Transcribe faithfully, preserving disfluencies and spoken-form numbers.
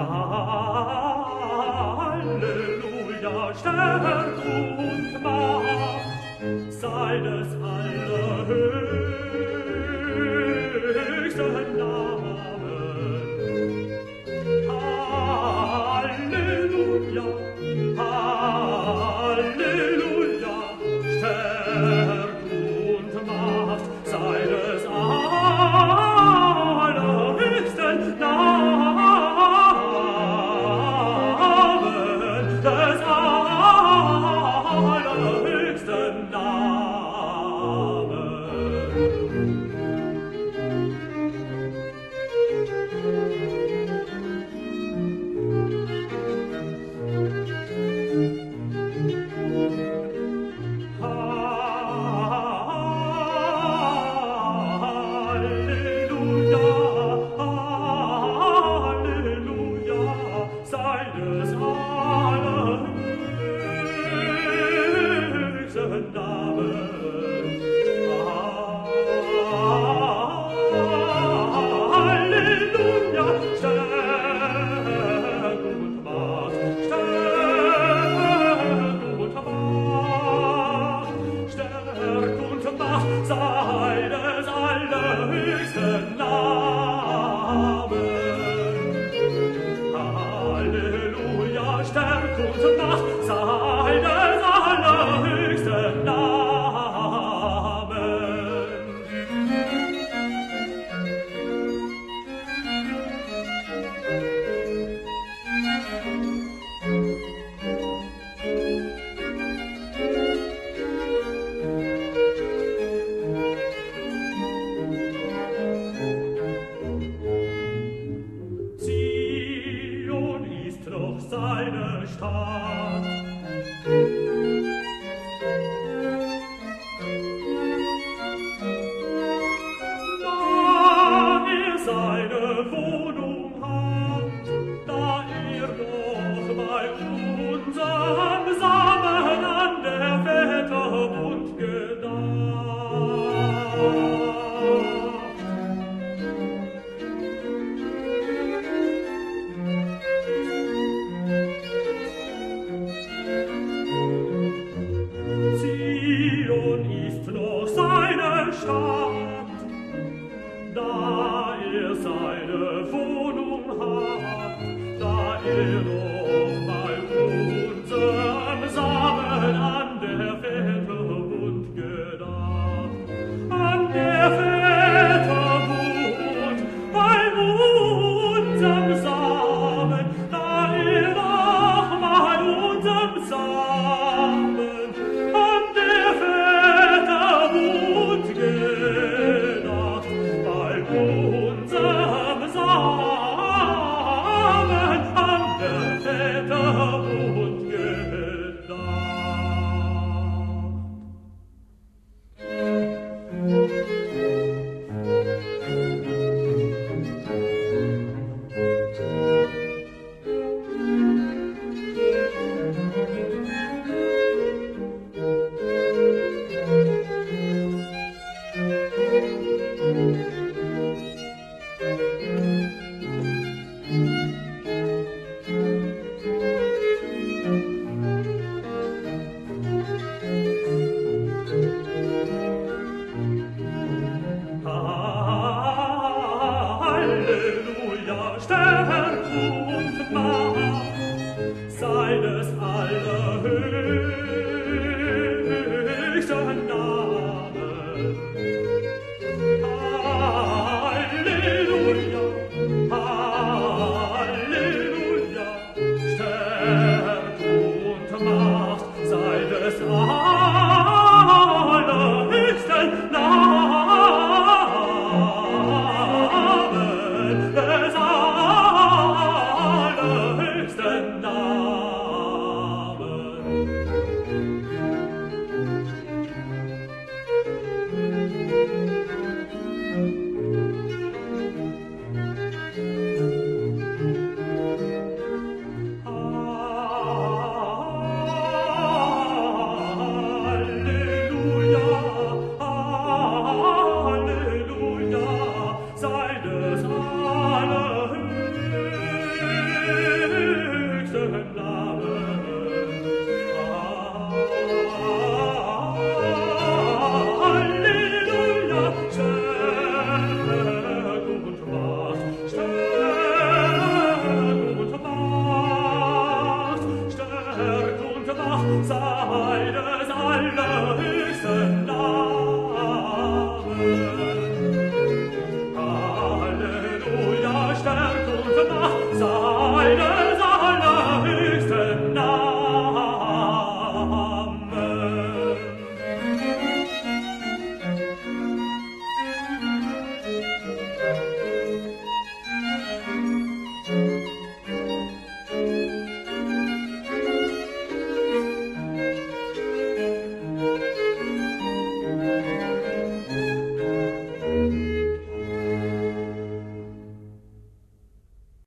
Halleluja, Stärk und Macht seines allerhöchsten Namen. Halleluja, Halleluja, Stärk und Macht seines allerhöchsten Namen, des allerhöchsten Namen. Halleluja, Halleluja, seines allerhöchsten Namen. Halleluja, Stärk und Macht, Stärk und Macht, Stärk und Macht seines allerhöchsten Namen. Halleluja, Stärk und Macht seines allerhöchsten Namen. Zion ist noch seine Stadt. Da er seine Wohnung hat, da er doch bei unserem Samen an der Väter Bund gedacht. Zion ist noch seine Stadt, da er seine Wohnung hat, da er